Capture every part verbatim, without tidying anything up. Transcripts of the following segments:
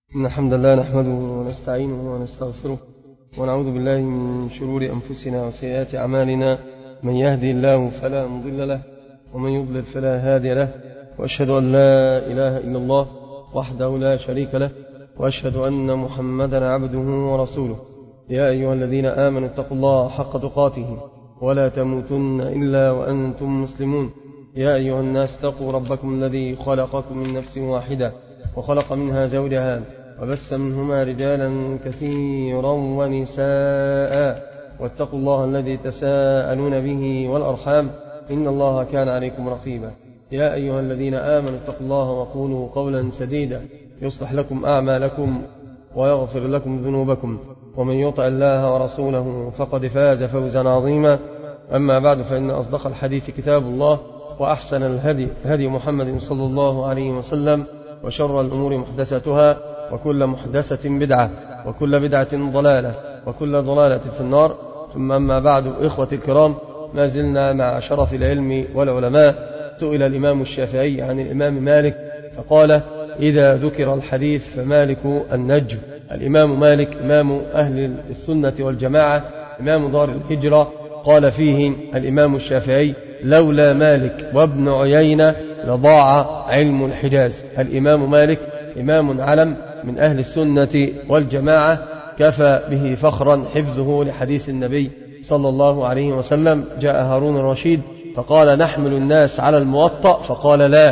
إن الحمد لله نحمده ونستعينه ونستغفره ونعوذ بالله من شرور أنفسنا وسيئات أعمالنا. من يهدي الله فلا مضل له ومن يضلل فلا هادي له، وأشهد أن لا إله إلا الله وحده لا شريك له، وأشهد أن محمدا عبده ورسوله. يا أيها الذين آمنوا اتقوا الله حق تقاته ولا تموتن إلا وأنتم مسلمون. يا أيها الناس اتقوا ربكم الذي خلقكم من نفس واحدة وخلق منها زوجها وبث منهما رجالا كثيرا ونساء، واتقوا الله الذي تساءلون به والأرحام إن الله كان عليكم رقيبا. يا أيها الذين آمنوا اتقوا الله وقولوا قولا سديدا يصلح لكم أعمالكم ويغفر لكم ذنوبكم، ومن يطع الله ورسوله فقد فاز فوزا عظيما. أما بعد، فإن أصدق الحديث كتاب الله، وأحسن الهدي هدي محمد صلى الله عليه وسلم، وشر الأمور محدثاتها، وكل محدثة بدعة، وكل بدعة ضلالة، وكل ضلالة في النار. ثم أما بعد، إخوتي الكرام، ما زلنا مع شرف العلم والعلماء. سئل الإمام الشافعي عن الإمام مالك فقال: إذا ذكر الحديث فمالك النجم. الإمام مالك إمام أهل السنة والجماعة، إمام دار الهجرة. قال فيه الإمام الشافعي: لولا مالك وابن عيينة لضاع علم الحجاز. الإمام مالك إمام علم من أهل السنة والجماعة، كفى به فخرا حفظه لحديث النبي صلى الله عليه وسلم. جاء هارون الرشيد فقال: نحمل الناس على الموطأ، فقال لا.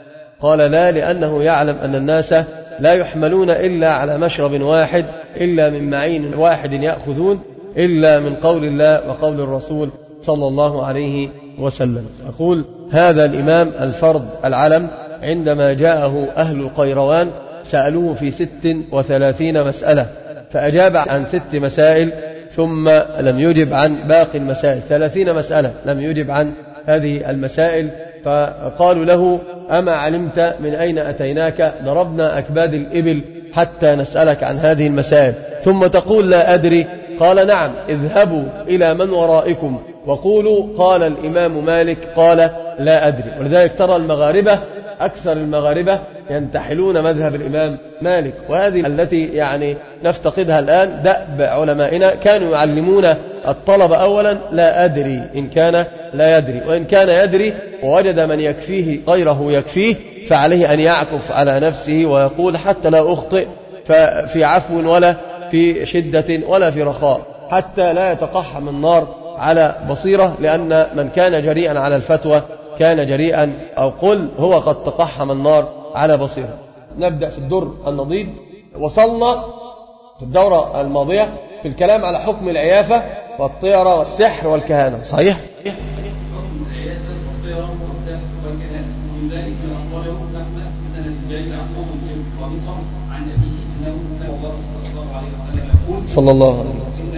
قال لا لأنه يعلم أن الناس لا يحملون إلا على مشرب واحد، إلا من معين واحد يأخذون، إلا من قول الله وقول الرسول صلى الله عليه وسلم. أقول: هذا الإمام الفرد العلم عندما جاءه أهل القيروان سألوه في ست وثلاثين مسألة، فأجاب عن ست مسائل ثم لم يجب عن باقي المسائل. ثلاثين مسألة لم يجب عن هذه المسائل، فقالوا له: أما علمت من أين أتيناك؟ ضربنا أكباد الإبل حتى نسألك عن هذه المسائل، ثم تقول لا أدري. قال: نعم، اذهبوا إلى من ورائكم وقولوا قال الإمام مالك قال لا أدري. ولذلك ترى المغاربة، أكثر المغاربة ينتحلون مذهب الإمام مالك، وهذه التي يعني نفتقدها الآن. دأب علمائنا كانوا يعلمون الطلبة أولا لا أدري إن كان لا يدري، وإن كان يدري ووجد من يكفيه غيره يكفيه فعليه أن يعكف على نفسه ويقول: حتى لا أخطئ ففي عفو ولا في شدة ولا في رخاء، حتى لا يتقحم النار على بصيرة، لأن من كان جريئا على الفتوى كان جريئا، أو قل هو قد تقحم النار على بصيرة. نبدأ في الدر النضيد. وصلنا في الدورة الماضية في الكلام على حكم العيافة والطيرة والسحر والكهانة، صحيح؟ صلى الله عليه وسلم.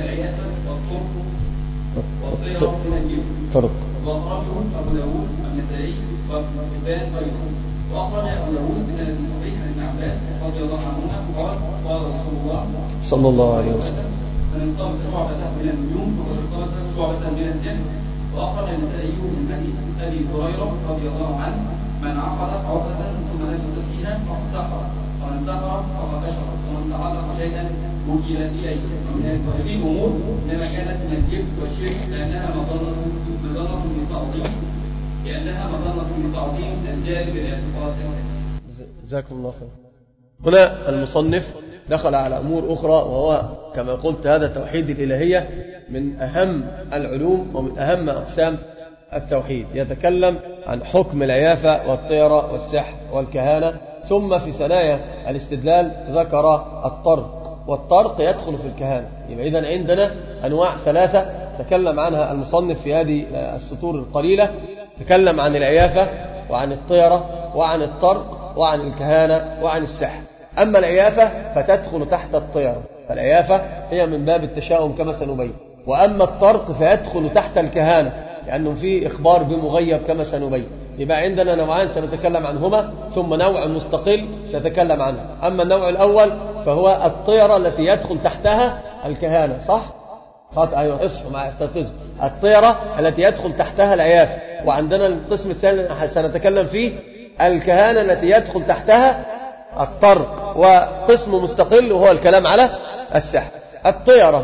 طرق وأخرجهم أبو داود والنسائي وابن حبان ويوسف. وأخرج أبو داود بسند صحيح عن ابن عباس رضي الله عنهما قال: قال رسول الله صلى الله عليه وسلم: من انطبق شعبة من النجوم فقد انطبق شعبة من السحر. وأخرج النسائي من حديث أبي هريرة رضي الله عنه: من عقد عقدة ثم نفث فيها فقد سحر، ومن سحر فقد أشرك، ومن تعلق شيئا وكل إليه. ومن هذه الأمور إنما كانت من الجبت والشرك، لأنها مظنة مظنة من تعظيم لأنها مظنة من تعظيم الجانب الاعتقاد. جزاكم الله خير. هنا المصنف دخل على أمور أخرى، وهو كما قلت هذا توحيد الإلهية من أهم العلوم ومن أهم أقسام التوحيد. يتكلم عن حكم العيافة والطيرة والسحر والكهانة، ثم في ثنايا الاستدلال ذكر الطرق، والطرق يدخل في الكهانة. يبقى إذن عندنا أنواع ثلاثة تكلم عنها المصنف في هذه السطور القليلة. تكلم عن العيافة وعن الطيرة وعن الطرق وعن الكهانة وعن السحر. أما العيافة فتدخل تحت الطيرة، فالعيافة هي من باب التشاؤم كما سنبين. وأما الطرق فيدخل تحت الكهانة، لأنه فيه إخبار بمغيب كما سنبين. يبقى عندنا نوعان سنتكلم عنهما، ثم نوع مستقل نتكلم عنه. أما النوع الأول فهو الطيرة التي يدخل تحتها الكهانة، صح؟ خاطئ، أيوة، اصحوا معي، استيقظوا. الطيرة التي يدخل تحتها العيافة. وعندنا القسم الثاني سنتكلم فيه الكهانة التي يدخل تحتها الطرق وقسم مستقل وهو الكلام على السحر. الطيرة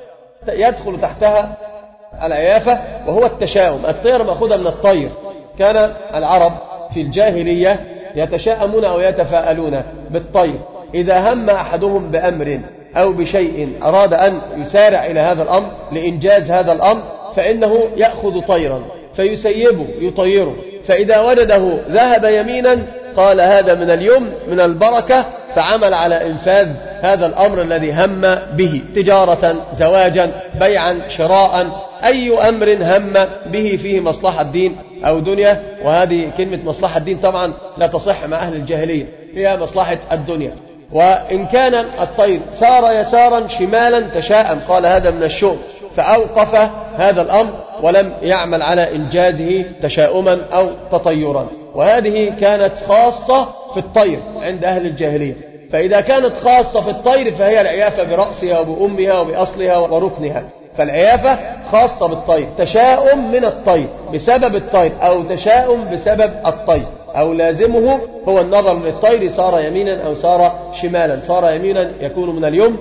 يدخل تحتها العيافة وهو التشاؤم. الطيرة مأخوذة من الطير. كان العرب في الجاهلية يتشاءمون أو يتفاءلون بالطير. إذا هم أحدهم بأمر أو بشيء أراد أن يسارع إلى هذا الأمر لإنجاز هذا الأمر فإنه يأخذ طيرا فيسيبه يطيره، فإذا وجده ذهب يمينا قال هذا من اليمن من البركة، فعمل على إنفاذ هذا الأمر الذي هم به، تجارة، زواجا، بيعا، شراء، أي أمر هم به فيه مصلحة الدين أو دنيا. وهذه كلمة مصلحة الدين طبعا لا تصح مع أهل الجاهلية، هي مصلحة الدنيا. وإن كان الطير سار يسارا شمالا تشاءم قال هذا من الشؤم، فأوقف هذا الأمر ولم يعمل على إنجازه تشاؤما أو تطيرا. وهذه كانت خاصة في الطير عند أهل الجاهلية. فإذا كانت خاصة في الطير فهي العيافة برأسها وبأمها وبأصلها وركنها. فالعيافة خاصة بالطير، تشاؤم من الطير بسبب الطير أو تشاؤم بسبب الطير، أو لازمه هو النظر للطير صار يمينا أو صار شمالا. صار يمينا يكون من اليمن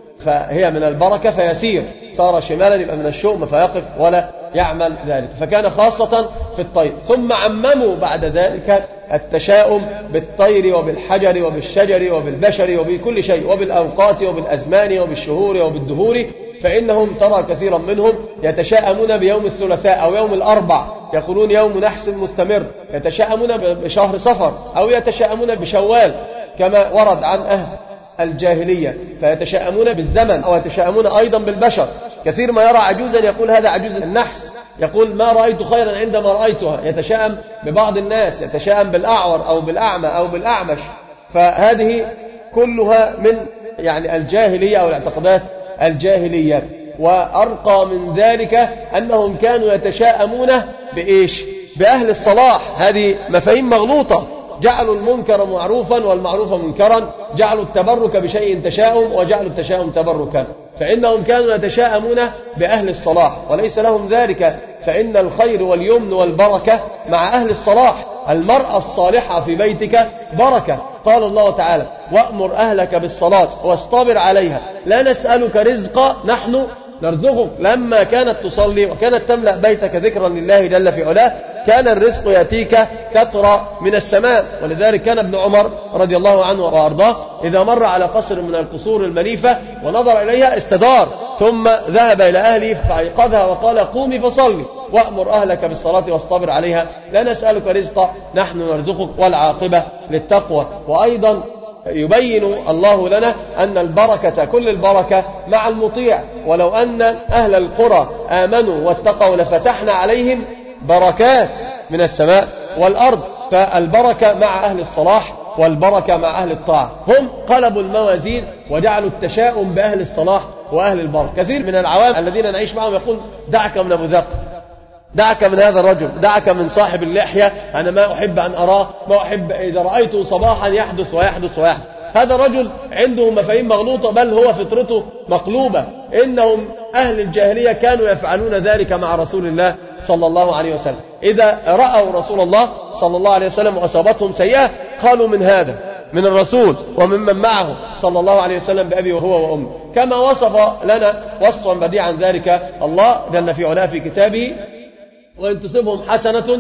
فهي من البركة فيسير، صار شمالا يبقى من الشؤم فيقف ولا يعمل ذلك. فكان خاصة في الطير. ثم عمموا بعد ذلك التشاؤم بالطير وبالحجر وبالشجر وبالبشر وبكل شيء، وبالأوقات وبالأزمان وبالشهور وبالدهور. فإنهم ترى كثيرا منهم يتشاءمون بيوم الثلاثاء أو يوم الأربع، يقولون يوم نحس مستمر، يتشاءمون بشهر صفر أو يتشاءمون بشوال كما ورد عن أهل الجاهلية، فيتشاءمون بالزمن أو يتشاءمون أيضا بالبشر. كثير ما يرى عجوزا يقول هذا عجوز النحس، يقول ما رأيت خيرا عندما رأيتها. يتشاءم ببعض الناس، يتشاءم بالأعور أو بالأعمى أو بالأعمش. فهذه كلها من يعني الجاهلية أو الاعتقادات الجاهلية. وأرقى من ذلك أنهم كانوا يتشاءمون بإيش؟ بأهل الصلاح. هذه مفاهيم مغلوطة. جعلوا المنكر معروفا والمعروف منكرا، جعلوا التبرك بشيء تشاؤم وجعلوا التشاؤم تبركا. فإنهم كانوا يتشاءمون بأهل الصلاح وليس لهم ذلك، فإن الخير واليمن والبركة مع أهل الصلاح. المرأة الصالحة في بيتك بركة. قال الله تعالى وأمر أهلك بالصلاة واصطبر عليها لا نسألك رزقا نحن نرزقك. لما كانت تصلي وكانت تملأ بيتك ذكرا لله جل في علاه كان الرزق يأتيك تترى من السماء. ولذلك كان ابن عمر رضي الله عنه وأرضاه إذا مر على قصر من القصور المنيفة ونظر إليها استدار، ثم ذهب إلى أهله فأيقظها وقال قومي فصلي وأمر أهلك بالصلاة واصطبر عليها لا نسألك رزقا نحن نرزقك والعاقبة للتقوى. وأيضا يبين الله لنا أن البركة كل البركة مع المطيع. ولو أن أهل القرى آمنوا واتقوا لفتحنا عليهم بركات من السماء والأرض. فالبركة مع أهل الصلاح والبركة مع أهل الطاعة. هم قلبوا الموازين وجعلوا التشاؤم بأهل الصلاح وأهل البركة. كثير من العوام الذين نعيش معهم يقول دعك من أبو ذر، دعك من هذا الرجل، دعك من صاحب اللحية، أنا ما أحب أن أراه، ما أحب إذا رأيته صباحا يحدث ويحدث ويحدث. هذا الرجل عنده مفاهيم مغلوطة بل هو فطرته مقلوبة. إنهم أهل الجاهلية كانوا يفعلون ذلك مع رسول الله صلى الله عليه وسلم. إذا رأوا رسول الله صلى الله عليه وسلم وأصابتهم سيئة قالوا من هذا من الرسول وممن معه صلى الله عليه وسلم بأبي وهو وأمي. كما وصف لنا وصفا بديعا ذلك الله جل في علاه في كتابه وإن تصبهم حسنة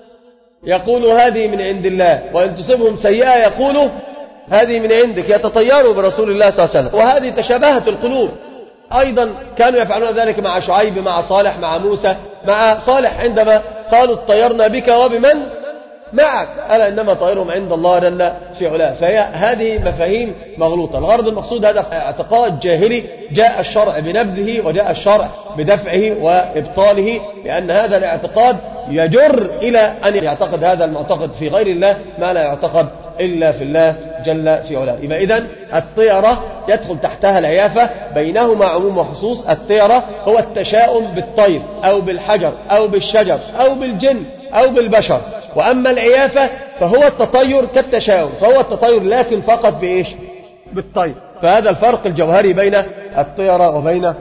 يقولوا هذه من عند الله وإن تصبهم سيئة يقولوا هذه من عندك، يتطيروا برسول الله صلى الله عليه وسلم. وهذه تشابهت القلوب. أيضا كانوا يفعلون ذلك مع شعيب، مع صالح، مع موسى، مع صالح عندما قالوا اطيرنا بك وبمن معك ألا إنما طائرهم عند الله جل في علاه. فهي هذه مفاهيم مغلوطة. الغرض المقصود هذا اعتقاد جاهلي جاء الشرع بنبذه وجاء الشرع بدفعه وإبطاله، لأن هذا الاعتقاد يجر إلى أن يعتقد هذا المعتقد في غير الله ما لا يعتقد إلا في الله جل في علاه. يبقى إذن الطيرة يدخل تحتها العيافة، بينهما عموم وخصوص. الطيرة هو التشاؤم بالطير أو بالحجر أو بالشجر أو بالجن أو بالبشر. وأما العيافة فهو التطير كالتشاؤم، فهو التطير لكن فقط بإيش؟ بالطير. فهذا الفرق الجوهري بين الطيرة وبين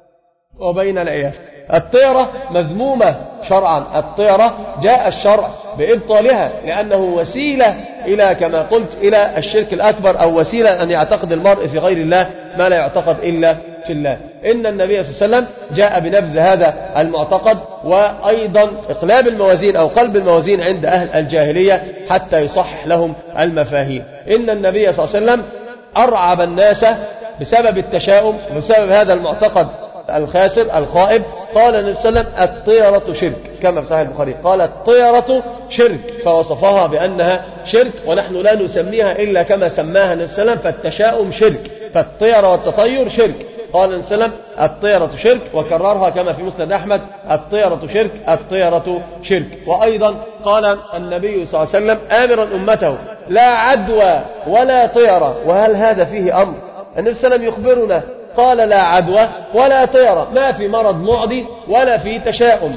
وبين العيافة. الطيرة مذمومة شرعا. الطيرة جاء الشرع بإبطالها، لأنه وسيلة إلى كما قلت إلى الشرك الأكبر، أو وسيلة أن يعتقد المرء في غير الله ما لا يعتقد إلا في الله. إن النبي صلى الله عليه وسلم جاء بنبذ هذا المعتقد، وأيضا إقلاب الموازين أو قلب الموازين عند أهل الجاهلية حتى يصحح لهم المفاهيم. إن النبي صلى الله عليه وسلم أرعب الناس بسبب التشاؤم، بسبب هذا المعتقد الخاسر الخائب. قال النبي صلى الله عليه وسلم الطيرة شرك، كما في صحيح البخاري قال الطيرة شرك، فوصفها بأنها شرك، ونحن لا نسميها إلا كما سماها النبي صلى الله عليه وسلم، فالتشاؤم شرك، فالطيرة والتطير شرك. قال النبي صلى الله عليه وسلم الطيرة شرك، وكررها كما في مسند أحمد الطيرة شرك الطيرة شرك. وأيضا قال النبي صلى الله عليه وسلم آمرا أمته لا عدوى ولا طيرة، وهل هذا فيه أمر؟ النبي صلى الله عليه وسلم يخبرنا قال لا عدوى ولا طيرة، ما في مرض معدي ولا في تشاؤم،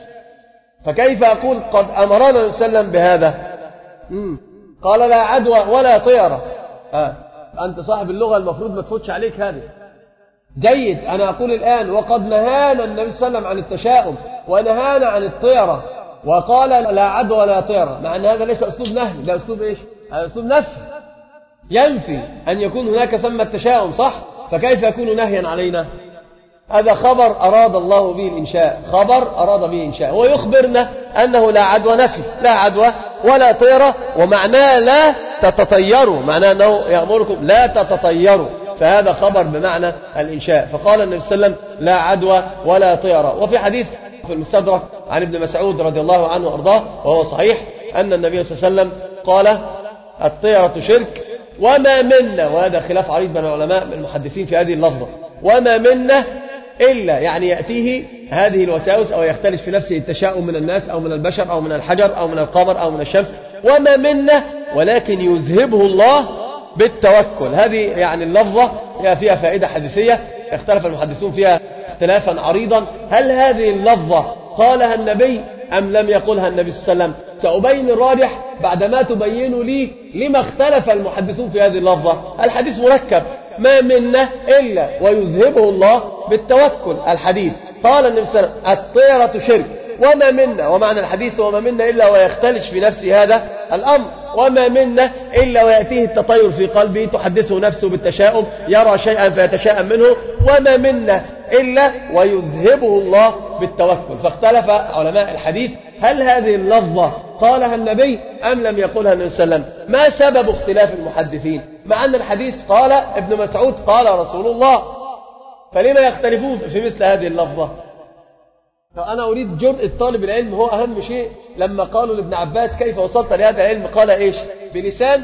فكيف أقول قد أمرنا النبي صلى الله عليه وسلم بهذا؟ مم. قال لا عدوى ولا طيرة. آه. أنت صاحب اللغة المفروض ما تفوتش عليك هذه. جيد، أنا أقول الآن وقد نهانا النبي صلى الله عليه وسلم عن التشاؤم ونهانا عن الطيرة، وقال لا عدوى ولا طيرة، مع أن هذا ليس أسلوب نهي، ده أسلوب إيش؟ هذا أسلوب نفي، ينفي أن يكون هناك ثم التشاؤم، صح؟ فكيف يكون نهيا علينا؟ هذا خبر أراد الله به الإنشاء، خبر أراد به الإنشاء، هو يخبرنا أنه لا عدوى، نفي لا عدوى ولا طيرة، ومعناه لا تتطيروا، معناه أنه يأمركم لا تتطيروا، فهذا خبر بمعنى الإنشاء. فقال النبي صلى الله عليه وسلم لا عدوى ولا طيرة. وفي حديث في المستدرك عن ابن مسعود رضي الله عنه وأرضاه وهو صحيح أن النبي صلى الله عليه وسلم قال الطيرة شرك وما منا، وهذا خلاف عريض بين العلماء المحدثين في هذه اللفظة، وما منا إلا، يعني يأتيه هذه الوساوس أو يختلف في نفسه التشاؤم من الناس أو من البشر أو من الحجر أو من القمر أو من الشمس، وما منا ولكن يذهبه الله بالتوكل. هذه يعني اللفظة فيها فائدة حديثية اختلف المحدثون فيها اختلافا عريضا، هل هذه اللفظة قالها النبي أم لم يقولها النبي صلى الله عليه وسلم؟ سأبين الراجح بعدما تبين لي لما اختلف المحدثون في هذه اللفظة. الحديث مركب، ما منا إلا ويذهبه الله بالتوكل. الحديث قال النبي صلى الله عليه وسلم الطيرة شرك وما منا، ومعنى الحديث وما منا إلا ويختلش في نفسه هذا الأمر، وما منا إلا ويأتيه التطير في قلبه تحدثه نفسه بالتشاؤم، يرى شيئا فيتشاءم منه، وما منا إلا ويذهبه الله بالتوكل. فاختلف علماء الحديث هل هذه اللفظة قالها النبي أم لم يقولها النبي صلى الله عليه وسلم؟ ما سبب اختلاف المحدثين مع أن الحديث قال ابن مسعود قال رسول الله، فلما يختلفون في مثل هذه اللفظة؟ فأنا أريد جرء طالب العلم، هو أهم شيء. لما قالوا لابن عباس كيف وصلت لهذا العلم قال إيش؟ بلسان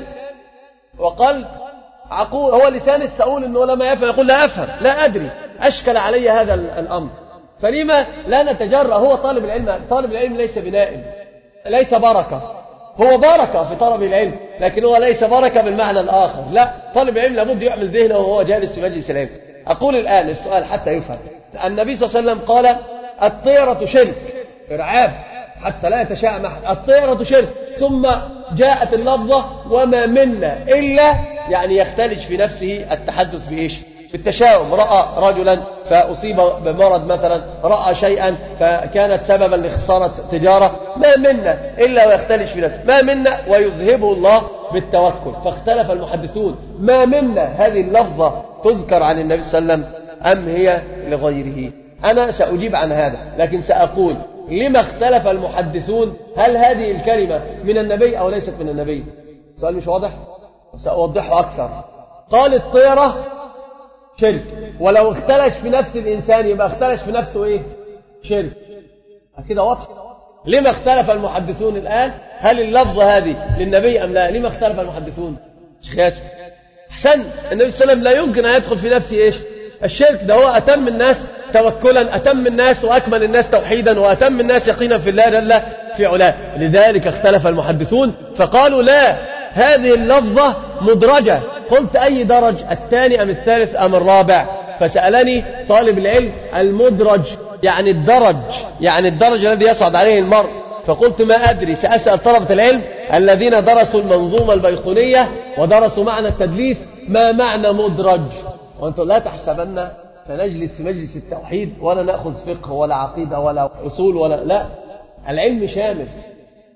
وقلب عقول. هو لسان السؤول إنه لما يفهم يقول لا أفهم لا أدري، أشكل علي هذا الأمر، فلما لا نتجرأ؟ هو طالب العلم، طالب العلم ليس بنائم، ليس بركة، هو بركة في طلب العلم لكن هو ليس بركة بالمعنى الآخر، لا، طالب العلم لابد يعمل ذهنه وهو جالس في مجلس العلم. أقول الآن السؤال حتى يفهم. النبي صلى الله عليه وسلم قال الطيرة شرك، إرعاب حتى لا يتشاءم أحد، الطيرة شرك، ثم جاءت اللفظة وما منا إلا، يعني يختلج في نفسه التحدث بإيش؟ بالتشاؤم. رأى رجلا فأصيب بمرض مثلا، رأى شيئا فكانت سببا لخسارة تجارة، ما منا إلا ويختلج في نفسه، ما منا ويذهبه الله بالتوكل. فاختلف المحدثون ما منا هذه اللفظة تذكر عن النبي صلى الله عليه وسلم أم هي لغيره؟ أنا سأجيب عن هذا، لكن سأقول لما اختلف المحدثون، هل هذه الكلمة من النبي أو ليست من النبي؟ سؤال مش واضح؟ سأوضحه أكثر. قال الطيرة شرك، ولو اختلش في نفس الإنسان يبقى اختلش في نفسه إيه؟ شرك. كده واضح؟ لما اختلف المحدثون الآن؟ هل اللفظة هذه للنبي أم لا؟ لما اختلف المحدثون؟ شخاص أحسن، النبي صلى الله عليه وسلم لا يمكن أن يدخل في نفسه إيش؟ الشرك. ده هو أتم الناس توكلا، أتم الناس وأكمل الناس توحيدا، وأتم الناس يقينا في الله جل في علاه. لذلك اختلف المحدثون فقالوا لا، هذه اللفظة مدرجة. قلت أي درج؟ الثاني أم الثالث أم الرابع؟ فسألني طالب العلم المدرج يعني الدرج، يعني الدرج الذي يصعد عليه المرء. فقلت ما أدري، سأسأل طلبة العلم الذين درسوا المنظومة البيقونية ودرسوا معنى التدليس ما معنى مدرج. وأنتم لا تحسبن سنجلس في مجلس التوحيد ولا نأخذ فقه ولا عقيدة ولا أصول ولا لا، العلم شامل.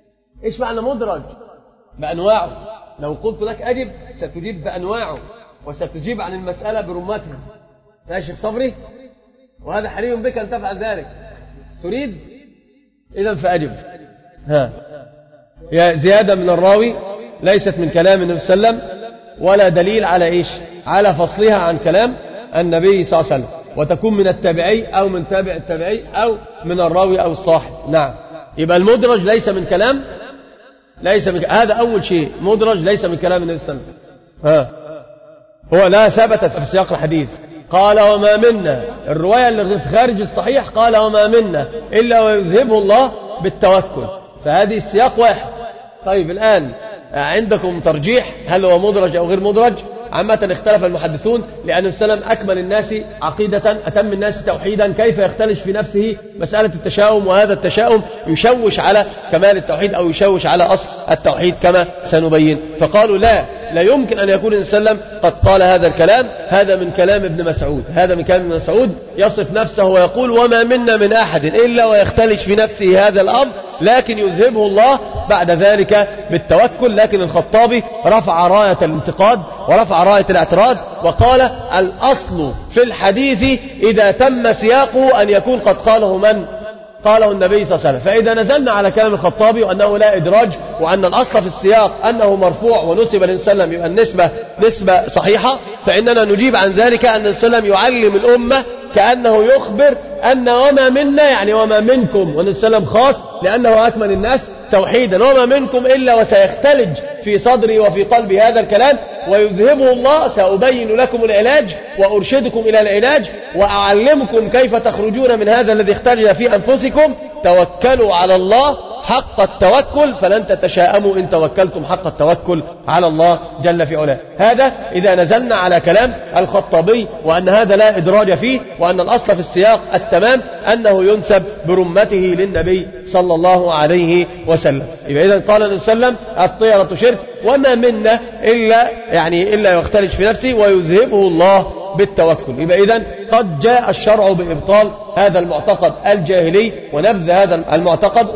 إيش معنى مدرج؟ بأنواعه. لو قلت لك أجب ستجيب بأنواعه وستجيب عن المسألة برمتها. يا شيخ صبري، وهذا حري بك أن تفعل ذلك. تريد؟ إذن فأجب. ها يا زيادة من الراوي ليست من كلام النبي صلى الله عليه وسلم ولا دليل على إيش؟ على فصلها عن كلام النبي صلى الله عليه وسلم، وتكون من التابعي أو من تابع التابعي أو من الراوي أو الصاحب. نعم، يبقى المدرج ليس من كلام ليس من ك... هذا أول شيء، مدرج ليس من كلام النبي صلى الله عليه وسلم. ها هو لا ثبتت في سياق الحديث. قال وما منا، الرواية اللي في خارج الصحيح قال وما منا إلا ويذهبه الله بالتوكل، فهذه السياق واحد. طيب الآن عندكم ترجيح هل هو مدرج أو غير مدرج؟ عامة اختلف المحدثون، لأن النبي صلى الله عليه وسلم أكمل الناس عقيدة، أتم الناس توحيدا، كيف يختلش في نفسه مسألة التشاؤم، وهذا التشاؤم يشوش على كمال التوحيد أو يشوش على أصل التوحيد كما سنبين. فقالوا لا لا يمكن أن يكون النبي صلى الله عليه وسلم قد قال هذا الكلام، هذا من كلام ابن مسعود، هذا من كلام ابن مسعود يصف نفسه ويقول وما منا من أحد إلا ويختلش في نفسه هذا الأمر، لكن يذهبه الله بعد ذلك بالتوكل. لكن الخطابي رفع راية الانتقاد ورفع راية الاعتراض وقال الأصل في الحديث إذا تم سياقه أن يكون قد قاله من؟ قاله النبي صلى الله عليه وسلم. فإذا نزلنا على كلام الخطابي وأنه لا إدراج وأن الأصل في السياق أنه مرفوع ونسب للنبي صلى الله عليه وسلم، يبقى النسبة نسبة صحيحة، فإننا نجيب عن ذلك أن النبي صلى الله عليه وسلم يعلم الأمة كأنه يخبر أن وما منا يعني وما منكم، والنبي صلى الله عليه وسلم خاص لأنه أكمل الناس توحيدا، وما منكم إلا وسيختلج في صدري وفي قلبي هذا الكلام ويذهبه الله. سأبين لكم العلاج وأرشدكم إلى العلاج وأعلمكم كيف تخرجون من هذا الذي اختلج في أنفسكم. توكلوا على الله حق التوكل فلن تتشاءموا إن توكلتم حق التوكل على الله جل في علاه. هذا إذا نزلنا على كلام الخطابي وأن هذا لا إدراج فيه، وأن الأصل في السياق التمام أنه ينسب برمته للنبي صلى الله عليه وسلم. يبقى إذن قال النبي صلى الله عليه وسلم الطيرة شرك وما منا إلا يعني إلا يختلج في نفسه ويذهبه الله بالتوكل. يبقى إذن قد جاء الشرع بإبطال هذا المعتقد الجاهلي ونبذ هذا المعتقد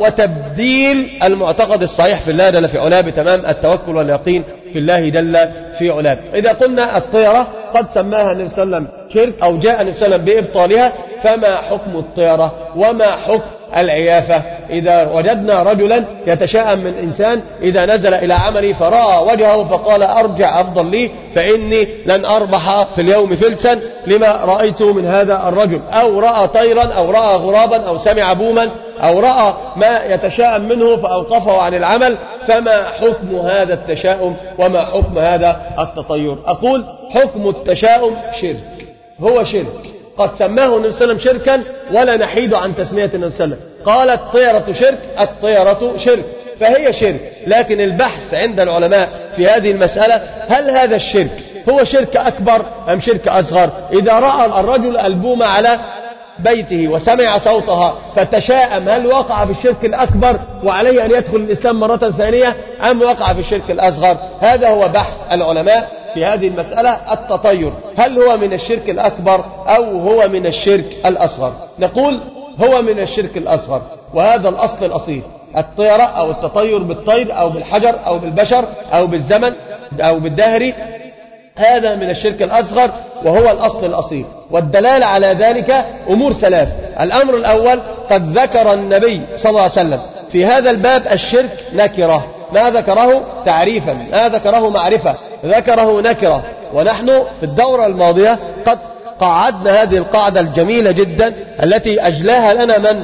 وتبديل المعتقد الصحيح في الله جل في علاه بتمام التوكل واليقين في الله جل في علاه. إذا قلنا الطيرة قد سماها النبي صلى الله عليه وسلم شرك أو جاء النبي صلى الله عليه وسلم بإبطالها، فما حكم الطيرة وما حكم العيافة؟ إذا وجدنا رجلا يتشاءم من إنسان إذا نزل إلى عمله فرأى وجهه فقال أرجع أفضل لي فإني لن أربح في اليوم فلسا لما رأيته من هذا الرجل، أو رأى طيرا أو رأى غرابا أو سمع بوما أو رأى ما يتشاءم منه فأوقفه عن العمل، فما حكم هذا التشاؤم وما حكم هذا التطير؟ أقول حكم التشاؤم شرك، هو شرك قد سماه النبي صلى الله عليه وسلم شركا ولا نحيد عن تسمية النبي صلى الله عليه وسلم. قال الطيرة شرك، الطيرة شرك فهي شرك، لكن البحث عند العلماء في هذه المسألة هل هذا الشرك هو شرك أكبر أم شرك أصغر؟ إذا رأى الرجل البومة على بيته وسمع صوتها فتشاءم هل وقع في الشرك الأكبر وعليه أن يدخل الإسلام مرة ثانية أم وقع في الشرك الأصغر؟ هذا هو بحث العلماء في هذه المسألة. التطير هل هو من الشرك الأكبر أو هو من الشرك الأصغر؟ نقول هو من الشرك الأصغر، وهذا الأصل الأصيل. الطيرة أو التطير بالطير أو بالحجر أو بالبشر أو بالزمن أو بالدهر هذا من الشرك الأصغر وهو الأصل الأصيل. والدلالة على ذلك أمور ثلاث. الأمر الأول قد ذكر النبي صلى الله عليه وسلم في هذا الباب الشرك نكرة، ما ذكره تعريفا، ما ذكره معرفة، ذكره نكرة. ونحن في الدورة الماضية قد قعدنا هذه القاعدة الجميلة جدا التي أجلاها لنا من؟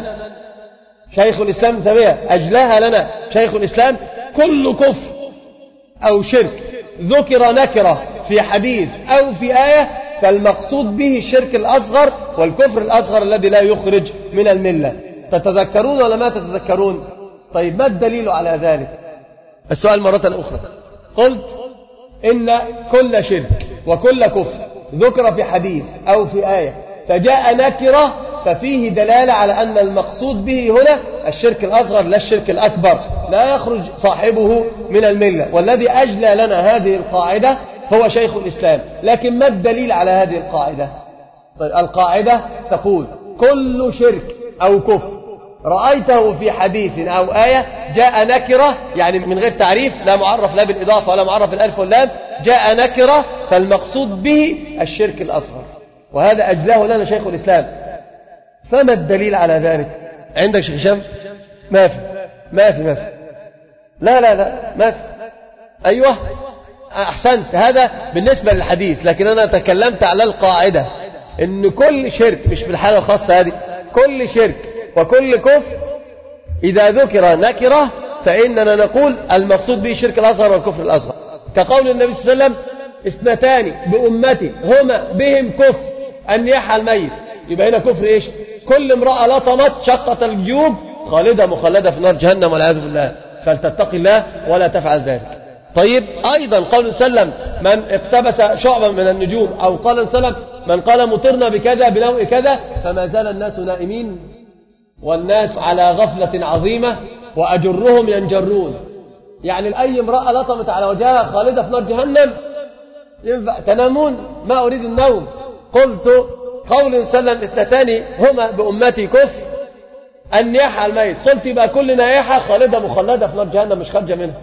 شيخ الإسلام تيمية، أجلاها لنا شيخ الإسلام. كل كفر أو شرك ذكر نكرة في حديث أو في آية فالمقصود به الشرك الأصغر والكفر الأصغر الذي لا يخرج من الملة. تتذكرون ولا ما تتذكرون؟ طيب ما الدليل على ذلك؟ السؤال مرة أخرى. قلت إن كل شرك وكل كفر ذكر في حديث أو في آية فجاء نكرة ففيه دلالة على أن المقصود به هنا الشرك الأصغر لا الشرك الأكبر، لا يخرج صاحبه من الملة. والذي أجلى لنا هذه القاعدة هو شيخ الإسلام. لكن ما الدليل على هذه القاعدة؟ طيب القاعدة تقول كل شرك أو كفر رأيته في حديث أو آية جاء نكرة يعني من غير تعريف، لا معرف لا بالإضافة ولا معرف الألف واللام، جاء نكرة، فالمقصود به الشرك الأصغر، وهذا أجلاه لنا شيخ الإسلام. فما الدليل على ذلك؟ عندك شيخ هشام؟ ما في ما في ما في لا لا لا ما في. أيوه أحسنت، هذا بالنسبة للحديث، لكن أنا تكلمت على القاعدة إن كل شرك، مش في الحالة الخاصة هذه، كل شرك وكل كفر إذا ذكر نكرة فإننا نقول المقصود به الشرك الأصغر والكفر الأصغر، كقول النبي صلى الله عليه وسلم اثنتان بأمتي هما بهم كفر أن يحى الميت، يبقى هنا كفر إيش؟ كل امرأة لطمت شقة الجيوب خالدة مخلدة في نار جهنم والعياذ بالله، فلتتقي الله ولا تفعل ذلك. طيب أيضا قول سلم من اقتبس شعبا من النجوم، أو قال سلم من قال مطرنا بكذا بنوء كذا، فما زال الناس نائمين والناس على غفلة عظيمة وأجرهم ينجرون، يعني أي امرأة لطمت على وجهها خالدة في نار جهنم ينفع تنامون؟ ما أريد النوم. قلت قول سلم اثنتان هما بأمتي كفر أن يحى الميت، قلت يبقى كلنا يحى خالدة مخلدة في نار جهنم مش خارجة منها.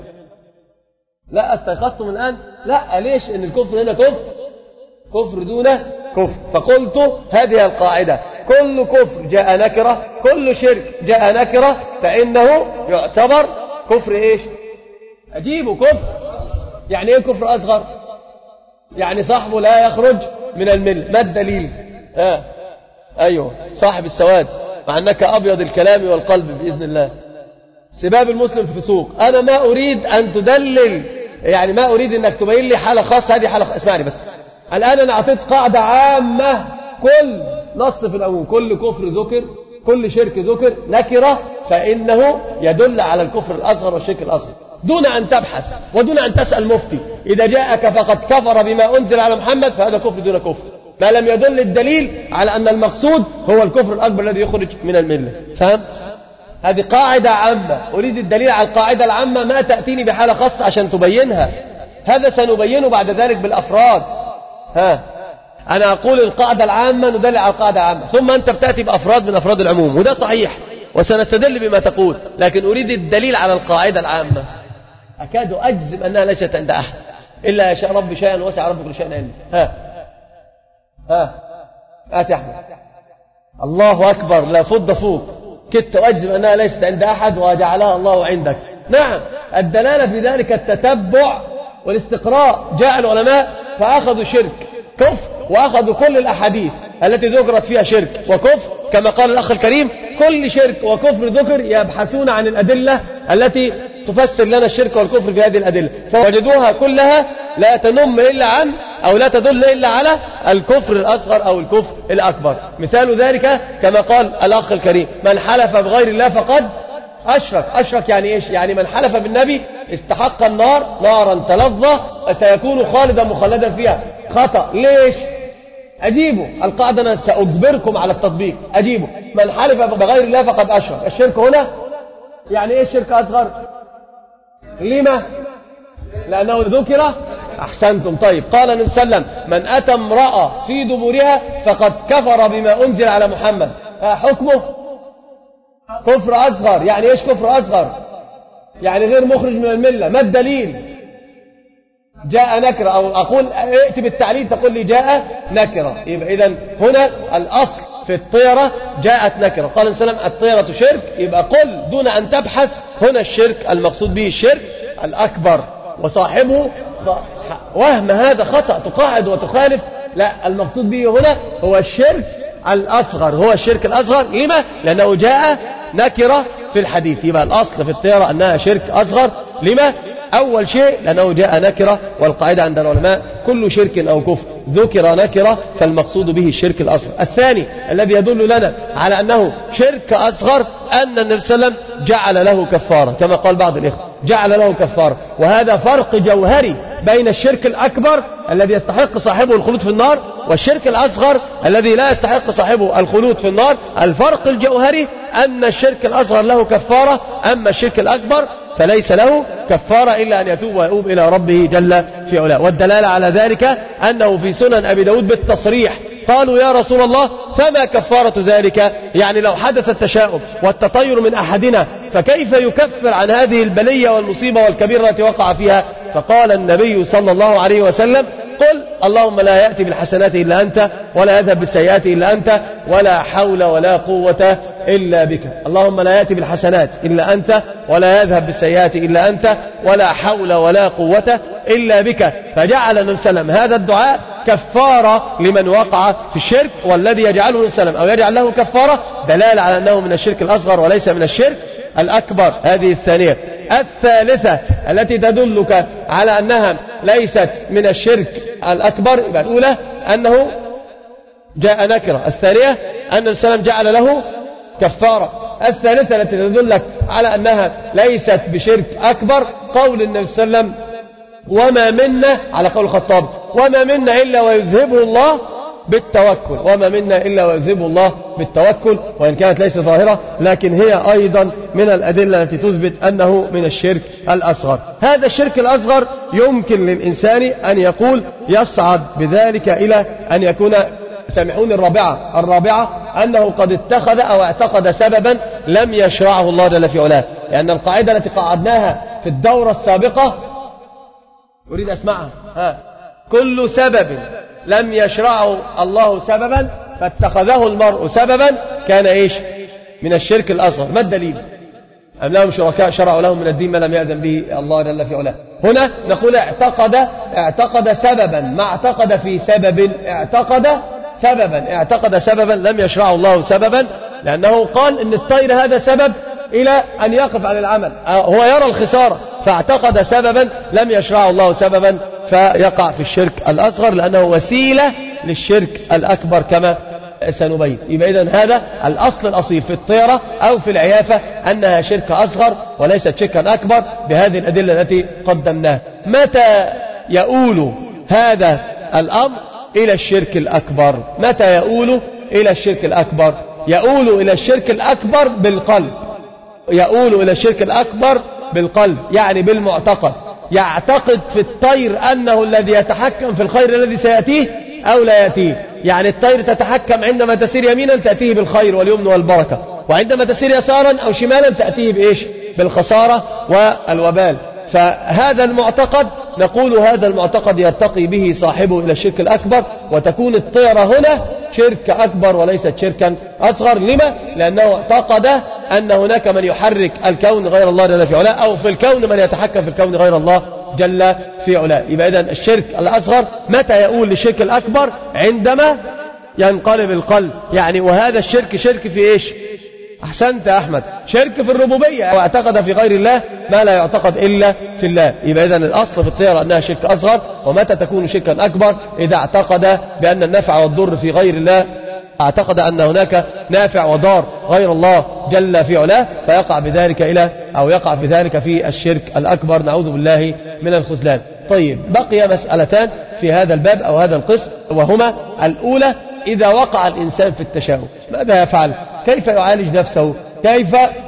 لا استيقظتم الآن؟ لا، ليش؟ إن الكفر هنا كفر كفر دون كفر. فقلت هذه القاعدة، كل كفر جاء نكرة، كل شرك جاء نكرة، فإنه يعتبر كفر إيش؟ أجيبه كفر. يعني إيه كفر أصغر؟ يعني صاحبه لا يخرج من الملة. ما الدليل؟ آه. أيوه صاحب السواد، مع أنك أبيض الكلام والقلب بإذن الله. سباب المسلم في سوق، أنا ما أريد أن تدلل، يعني ما أريد أنك تبين لي حالة خاصة، هذه حالة خاصة. اسمعني بس، الآن أنا أعطيت قاعدة عامة، كل نص في العموم، كل كفر ذكر، كل شرك ذكر نكرة، فإنه يدل على الكفر الأصغر والشرك الأصغر، دون أن تبحث ودون أن تسأل مفتي إذا جاءك فقد كفر بما أنزل على محمد، فهذا كفر دون كفر، ما لم يدل الدليل على أن المقصود هو الكفر الأكبر الذي يخرج من الملة. فهمت؟ هذه قاعدة عامة، أريد الدليل على القاعدة العامة، ما تأتيني بحالة خاصة عشان تبينها، هذا سنبينه بعد ذلك بالأفراد. ها أنا أقول القاعدة العامة ندل على القاعدة العامة، ثم أنت بتأتي بأفراد من أفراد العموم، وده صحيح وسنستدل بما تقول، لكن أريد الدليل على القاعدة العامة. أكاد أجزم أنها ليست عند أحد إلا يشاء ربي شيئا وسع ربي كل شيء علما. ها ها هات يا أحمد. الله أكبر، لا فض فوق، كدت أجزم أنها ليست عند أحد وجعلها الله عندك. نعم، الدلالة في ذلك التتبع والاستقراء. جاء العلماء فأخذوا شرك كفر، وأخذوا كل الأحاديث التي ذكرت فيها شرك وكفر، كما قال الأخ الكريم كل شرك وكفر ذكر، يبحثون عن الأدلة التي تفسر لنا الشرك والكفر في هذه الأدلة، فوجدوها كلها لا تنم إلا عن أو لا تدل إلا على الكفر الأصغر أو الكفر الأكبر. مثال ذلك كما قال الأخ الكريم من حلف بغير الله فقد أشرك. أشرك يعني إيش؟ يعني من حلف بالنبي استحق النار نارا تلظى سيكون خالدا مخلدا فيها. خطأ. ليش؟ أجيبه القاعدة، أنا سأجبركم على التطبيق. أجيبه من حلف بغير الله فقد أشرك. الشرك هنا يعني إيه الشرك أصغر؟ لما؟ لأنه ذكر. أحسنتم. طيب قال النبي صلى الله عليه وسلم من أتى امرأة في دبورها فقد كفر بما أنزل على محمد. حكمه كفر أصغر. يعني إيش كفر أصغر؟ يعني غير مخرج من الملة. ما الدليل؟ جاء نكرة، أو أقول ائت بالتعليل تقول لي جاء نكرة، يبقى إذن هنا الأصل في الطيرة جاءت نكرة. قال النبي صلى الله عليه وسلم الطيرة شرك، يبقى قل دون أن تبحث هنا الشرك المقصود به الشرك الأكبر، وصاحبه وهم هذا خطأ، تقاعد وتخالف. لا، المقصود به هنا هو الشرك الأصغر، هو الشرك الأصغر. لما؟ لأنه جاء نكرة في الحديث، يبقى الأصل في الطيرة أنها شرك أصغر. لما؟ أول شيء لأنه جاء نكرة، والقاعدة عند العلماء كل شرك أو كفر ذكر نكرة فالمقصود به الشرك الأصغر. الثاني الذي يدل لنا على أنه شرك أصغر أن النبي صلى الله عليه وسلم جعل له كفارة، كما قال بعض الإخوة جعل له كفارة، وهذا فرق جوهري بين الشرك الأكبر الذي يستحق صاحبه الخلود في النار والشرك الأصغر الذي لا يستحق صاحبه الخلود في النار. الفرق الجوهري أن الشرك الأصغر له كفارة، أما الشرك الأكبر فليس له كفارة إلا أن يتوب ويؤوب إلى ربه جل في علاه. والدلالة على ذلك أنه في سنن أبي داود بالتصريح قالوا يا رسول الله فما كفارة ذلك؟ يعني لو حدث التشاؤم والتطير من أحدنا فكيف يكفر عن هذه البلية والمصيبة والكبيرة التي وقع فيها؟ فقال النبي صلى الله عليه وسلم قل اللهم لا يأتي بالحسنات إلا أنت ولا يذهب بالسيئات إلا أنت ولا حول ولا قوة إلا بك. اللهم لا يأتي بالحسنات إلا أنت ولا يذهب بالسيئات إلا أنت ولا حول ولا قوة إلا بك. فجعل النبي صلى الله عليه وسلم هذا الدعاء كفارة لمن وقع في الشرك، والذي يجعله النبي صلى الله عليه وسلم أو يجعل له كفارة دلالة على أنه من الشرك الأصغر وليس من الشرك الأكبر. هذه الثانية. الثالثة التي تدلك على أنها ليست من الشرك الأكبر، يبقى الأولى أنه جاء نكرة، الثانية أن السلام جعل له كفارة. الثالثة التي تدلك على أنها ليست بشرك أكبر قول النبي صلى الله عليه وسلم وما منا، على قول الخطاب، وما منا إلا ويذهبه الله بالتوكل، وما منا إلا ويذهبه الله بالتوكل. وإن كانت ليست ظاهرة لكن هي أيضا من الأدلة التي تثبت أنه من الشرك الأصغر. هذا الشرك الأصغر يمكن للإنسان أن يقول يصعد بذلك إلى أن يكون، سامحوني، الرابعة الرابعة أنه قد اتخذ أو اعتقد سببا لم يشرعه الله جل في علاه. لأن القاعدة التي قعدناها في الدورة السابقة أريد أسمعها، ها، كل سبب لم يشرعه الله سببا فاتخذه المرء سببا كان إيش؟ من الشرك الأصغر. ما الدليل؟ أم لهم شركاء شرعوا لهم من الدين ما لم يأذن به الله جل في علاه. هنا نقول اعتقد اعتقد سببا، ما اعتقد في سبب، اعتقد سببا اعتقد سببا لم يشرعه الله سببا، لأنه قال إن الطير هذا سبب إلى أن يقف عن العمل، هو يرى الخسارة فاعتقد سببا لم يشرعه الله سببا فيقع في الشرك الأصغر لأنه وسيلة للشرك الأكبر كما سنبين. يبقى إذن هذا الأصل الأصيل في الطيرة أو في العيافة أنها شرك أصغر وليست شركا أكبر بهذه الأدلة التي قدمناها. متى يؤول هذا الأمر إلى الشرك الأكبر؟ متى يؤول إلى الشرك الأكبر؟ يؤول إلى الشرك الأكبر بالقلب، يؤول إلى الشرك الأكبر بالقلب، يعني بالمعتقد. يعتقد في الطير أنه الذي يتحكم في الخير الذي سيأتيه أو لا يأتيه. يعني الطير تتحكم عندما تسير يمينا تأتيه بالخير واليمن والبركة، وعندما تسير يسارا أو شمالا تأتيه بإيش؟ بالخسارة والوبال. فهذا المعتقد نقول هذا المعتقد يرتقي به صاحبه إلى الشرك الأكبر، وتكون الطيرة هنا شرك أكبر وليست شركا أصغر. لما؟ لأنه اعتقد أن هناك من يحرك الكون غير الله جل في علاه، أو في الكون من يتحكم في الكون غير الله جل في علاه. يبقى إذن الشرك الأصغر متى يؤول للشرك الأكبر؟ عندما ينقلب القلب. يعني وهذا الشرك شرك في إيش؟ أحسنت يا أحمد، شرك في الربوبية، واعتقد في غير الله ما لا يعتقد إلا في الله. يبقى إذن الأصل في الطيرة أنها شرك أصغر. ومتى تكون شركا أكبر؟ إذا اعتقد بأن النفع والضر في غير الله، اعتقد أن هناك نافع وضار غير الله جل في علاه، فيقع بذلك إلى أو يقع بذلك في الشرك الأكبر، نعوذ بالله من الخذلان. طيب، بقي مسألتان في هذا الباب أو هذا القسم، وهما الأولى إذا وقع الإنسان في التشاؤم ماذا يفعل؟ كيف يعالج نفسه؟ كيف